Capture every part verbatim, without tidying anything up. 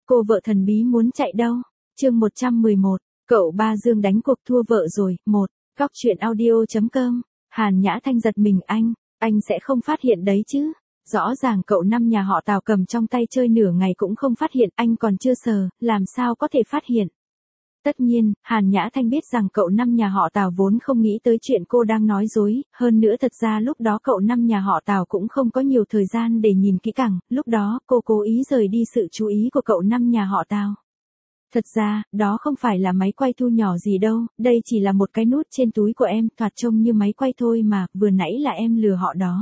cô vợ thần bí muốn chạy đâu? Chương một trăm mười một, cậu ba Dương đánh cuộc thua vợ rồi. Một, Góc truyện audio chấm com. Hàn Nhã Thanh giật mình, anh, anh sẽ không phát hiện đấy chứ? Rõ ràng cậu năm nhà họ Tào cầm trong tay chơi nửa ngày cũng không phát hiện, anh còn chưa sờ, làm sao có thể phát hiện? Tất nhiên, Hàn Nhã Thanh biết rằng cậu năm nhà họ Tào vốn không nghĩ tới chuyện cô đang nói dối, hơn nữa thật ra lúc đó cậu năm nhà họ Tào cũng không có nhiều thời gian để nhìn kỹ càng, lúc đó cô cố ý rời đi sự chú ý của cậu năm nhà họ Tào. Thật ra, đó không phải là máy quay thu nhỏ gì đâu, đây chỉ là một cái nút trên túi của em, thoạt trông như máy quay thôi mà, vừa nãy là em lừa họ đó.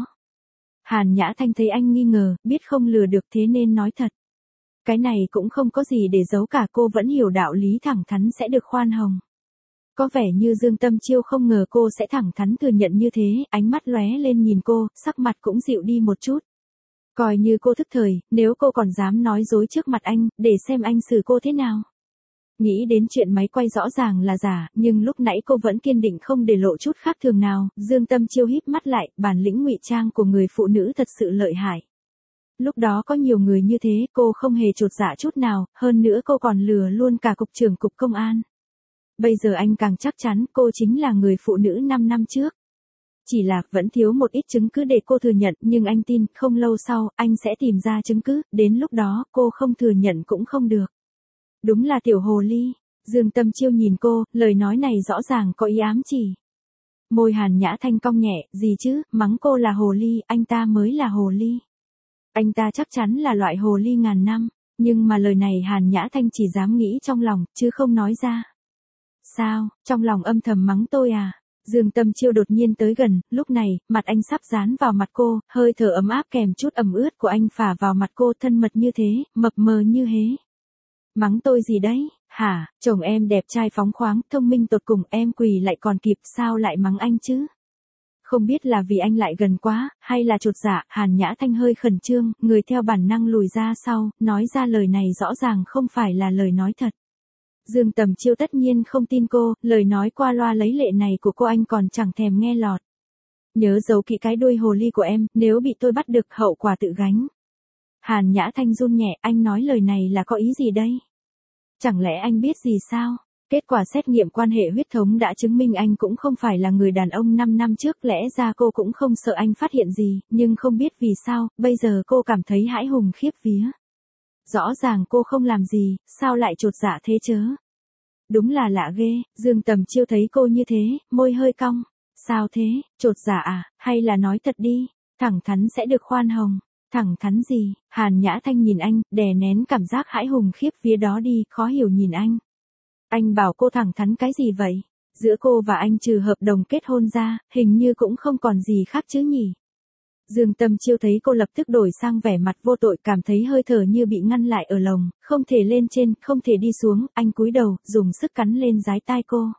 Hàn Nhã Thanh thấy anh nghi ngờ, biết không lừa được thế nên nói thật. Cái này cũng không có gì để giấu cả, cô vẫn hiểu đạo lý thẳng thắn sẽ được khoan hồng. Có vẻ như Dương Tâm Chiêu không ngờ cô sẽ thẳng thắn thừa nhận như thế, ánh mắt lóe lên nhìn cô, sắc mặt cũng dịu đi một chút. Coi như cô thức thời, nếu cô còn dám nói dối trước mặt anh, để xem anh xử cô thế nào. Nghĩ đến chuyện máy quay rõ ràng là giả, nhưng lúc nãy cô vẫn kiên định không để lộ chút khác thường nào. Dương Tâm Chiêu híp mắt lại, bản lĩnh ngụy trang của người phụ nữ thật sự lợi hại. Lúc đó có nhiều người như thế, cô không hề chột dạ chút nào, hơn nữa cô còn lừa luôn cả cục trưởng cục công an. Bây giờ anh càng chắc chắn cô chính là người phụ nữ năm năm trước. Chỉ là vẫn thiếu một ít chứng cứ để cô thừa nhận, nhưng anh tin không lâu sau anh sẽ tìm ra chứng cứ, đến lúc đó cô không thừa nhận cũng không được. Đúng là tiểu hồ ly. Dương Tâm Chiêu nhìn cô, lời nói này rõ ràng có ý ám chỉ. Môi Hàn Nhã Thanh cong nhẹ, gì chứ, mắng cô là hồ ly, anh ta mới là hồ ly. Anh ta chắc chắn là loại hồ ly ngàn năm, nhưng mà lời này Hàn Nhã Thanh chỉ dám nghĩ trong lòng, chứ không nói ra. Sao, trong lòng âm thầm mắng tôi à? Dương Tâm Chiêu đột nhiên tới gần, lúc này, mặt anh sắp dán vào mặt cô, hơi thở ấm áp kèm chút ẩm ướt của anh phả vào mặt cô, thân mật như thế, mập mờ như hế. Mắng tôi gì đấy, hả, chồng em đẹp trai phóng khoáng, thông minh tột cùng, em quỳ lại còn kịp, sao lại mắng anh chứ? Không biết là vì anh lại gần quá, hay là chột dạ. Hàn Nhã Thanh hơi khẩn trương, người theo bản năng lùi ra sau, nói ra lời này rõ ràng không phải là lời nói thật. Dương Tầm Chiêu tất nhiên không tin cô, lời nói qua loa lấy lệ này của cô anh còn chẳng thèm nghe lọt. Nhớ giấu kỹ cái đuôi hồ ly của em, nếu bị tôi bắt được hậu quả tự gánh. Hàn Nhã Thanh run nhẹ, anh nói lời này là có ý gì đây? Chẳng lẽ anh biết gì sao? Kết quả xét nghiệm quan hệ huyết thống đã chứng minh anh cũng không phải là người đàn ông năm năm trước, lẽ ra cô cũng không sợ anh phát hiện gì, nhưng không biết vì sao, bây giờ cô cảm thấy hãi hùng khiếp vía. Rõ ràng cô không làm gì, sao lại chột dạ thế chớ? Đúng là lạ ghê. Dương Tầm Chiêu thấy cô như thế, môi hơi cong. Sao thế, chột dạ à, hay là nói thật đi, thẳng thắn sẽ được khoan hồng. Thẳng thắn gì? Hàn Nhã Thanh nhìn anh, đè nén cảm giác hãi hùng khiếp vía đó đi, khó hiểu nhìn anh. Anh bảo cô thẳng thắn cái gì vậy? Giữa cô và anh trừ hợp đồng kết hôn ra, hình như cũng không còn gì khác chứ nhỉ? Dương Tâm Chiêu thấy cô lập tức đổi sang vẻ mặt vô tội, cảm thấy hơi thở như bị ngăn lại ở lồng, không thể lên trên, không thể đi xuống, anh cúi đầu, dùng sức cắn lên dái tai cô.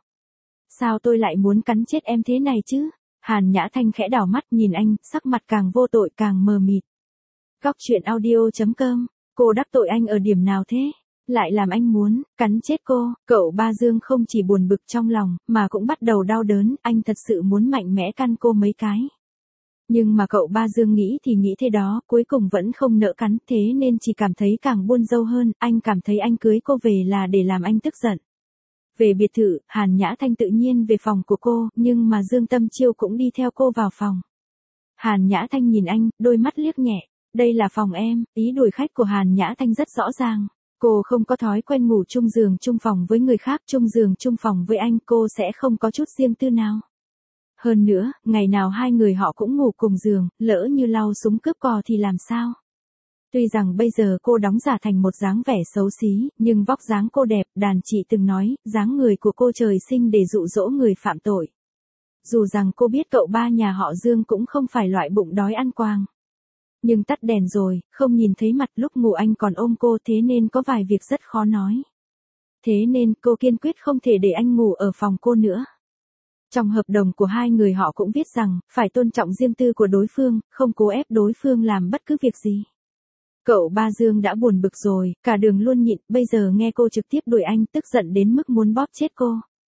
Sao tôi lại muốn cắn chết em thế này chứ? Hàn Nhã Thanh khẽ đảo mắt nhìn anh, sắc mặt càng vô tội càng mờ mịt. Góc truyện audio chấm com, cô đắc tội anh ở điểm nào thế? Lại làm anh muốn cắn chết cô. Cậu ba Dương không chỉ buồn bực trong lòng, mà cũng bắt đầu đau đớn, anh thật sự muốn mạnh mẽ căn cô mấy cái. Nhưng mà cậu ba Dương nghĩ thì nghĩ thế đó, cuối cùng vẫn không nỡ cắn, thế nên chỉ cảm thấy càng buôn dâu hơn, anh cảm thấy anh cưới cô về là để làm anh tức giận. Về biệt thự, Hàn Nhã Thanh tự nhiên về phòng của cô, nhưng mà Dương Tâm Chiêu cũng đi theo cô vào phòng. Hàn Nhã Thanh nhìn anh, đôi mắt liếc nhẹ, đây là phòng em, ý đuổi khách của Hàn Nhã Thanh rất rõ ràng. Cô không có thói quen ngủ chung giường chung phòng với người khác, chung giường chung phòng với anh, cô sẽ không có chút riêng tư nào. Hơn nữa, ngày nào hai người họ cũng ngủ cùng giường, lỡ như lau súng cướp cò thì làm sao? Tuy rằng bây giờ cô đóng giả thành một dáng vẻ xấu xí, nhưng vóc dáng cô đẹp, đàn chị từng nói, dáng người của cô trời sinh để dụ dỗ người phạm tội. Dù rằng cô biết cậu ba nhà họ Dương cũng không phải loại bụng đói ăn quàng. Nhưng tắt đèn rồi, không nhìn thấy mặt, lúc ngủ anh còn ôm cô, thế nên có vài việc rất khó nói. Thế nên cô kiên quyết không thể để anh ngủ ở phòng cô nữa. Trong hợp đồng của hai người họ cũng viết rằng, phải tôn trọng riêng tư của đối phương, không cố ép đối phương làm bất cứ việc gì. Cậu ba Dương đã buồn bực rồi, cả đường luôn nhịn, bây giờ nghe cô trực tiếp đuổi anh, tức giận đến mức muốn bóp chết cô.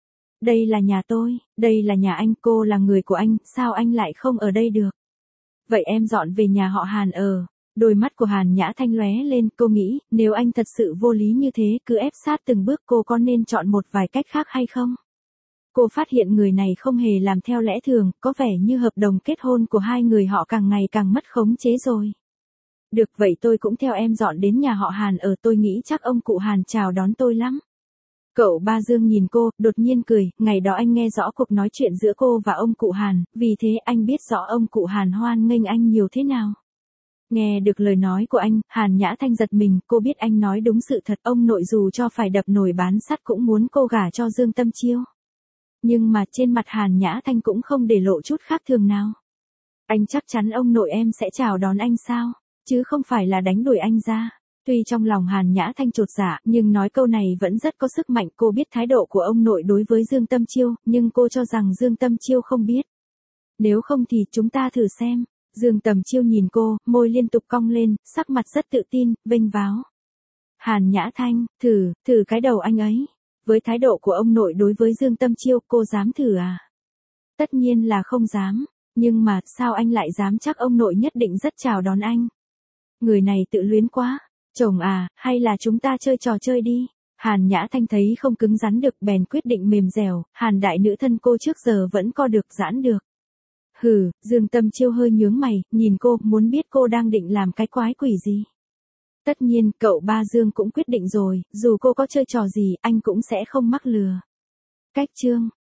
Đây là nhà tôi, đây là nhà anh, cô là người của anh, sao anh lại không ở đây được? Vậy em dọn về nhà họ Hàn ở. Đôi mắt của Hàn Nhã Thanh lóe lên, cô nghĩ, nếu anh thật sự vô lý như thế, cứ ép sát từng bước, cô có nên chọn một vài cách khác hay không? Cô phát hiện người này không hề làm theo lẽ thường, có vẻ như hợp đồng kết hôn của hai người họ càng ngày càng mất khống chế rồi. Được vậy tôi cũng theo em dọn đến nhà họ Hàn ở, tôi nghĩ chắc ông cụ Hàn chào đón tôi lắm. Cậu Ba Dương nhìn cô, đột nhiên cười, ngày đó anh nghe rõ cuộc nói chuyện giữa cô và ông cụ Hàn, vì thế anh biết rõ ông cụ Hàn hoan nghênh anh nhiều thế nào. Nghe được lời nói của anh, Hàn Nhã Thanh giật mình, cô biết anh nói đúng sự thật, ông nội dù cho phải đập nồi bán sắt cũng muốn cô gả cho Dương Tâm Chiêu. Nhưng mà trên mặt Hàn Nhã Thanh cũng không để lộ chút khác thường nào. Anh chắc chắn ông nội em sẽ chào đón anh sao, chứ không phải là đánh đuổi anh ra. Tuy trong lòng Hàn Nhã Thanh chột dạ, nhưng nói câu này vẫn rất có sức mạnh. Cô biết thái độ của ông nội đối với Dương Tâm Chiêu, nhưng cô cho rằng Dương Tâm Chiêu không biết. Nếu không thì chúng ta thử xem. Dương Tâm Chiêu nhìn cô, môi liên tục cong lên, sắc mặt rất tự tin, vênh váo. Hàn Nhã Thanh, thử, thử cái đầu anh ấy. Với thái độ của ông nội đối với Dương Tâm Chiêu, cô dám thử à? Tất nhiên là không dám. Nhưng mà, sao anh lại dám, chắc ông nội nhất định rất chào đón anh. Người này tự luyến quá. Chồng à, hay là chúng ta chơi trò chơi đi. Hàn Nhã Thanh thấy không cứng rắn được, bèn quyết định mềm dẻo. Hàn đại nữ thân cô trước giờ vẫn co được giãn được. Hừ, Dương Tâm Chiêu hơi nhướng mày, nhìn cô, muốn biết cô đang định làm cái quái quỷ gì. Tất nhiên, cậu Ba Dương cũng quyết định rồi, dù cô có chơi trò gì, anh cũng sẽ không mắc lừa. Cách chương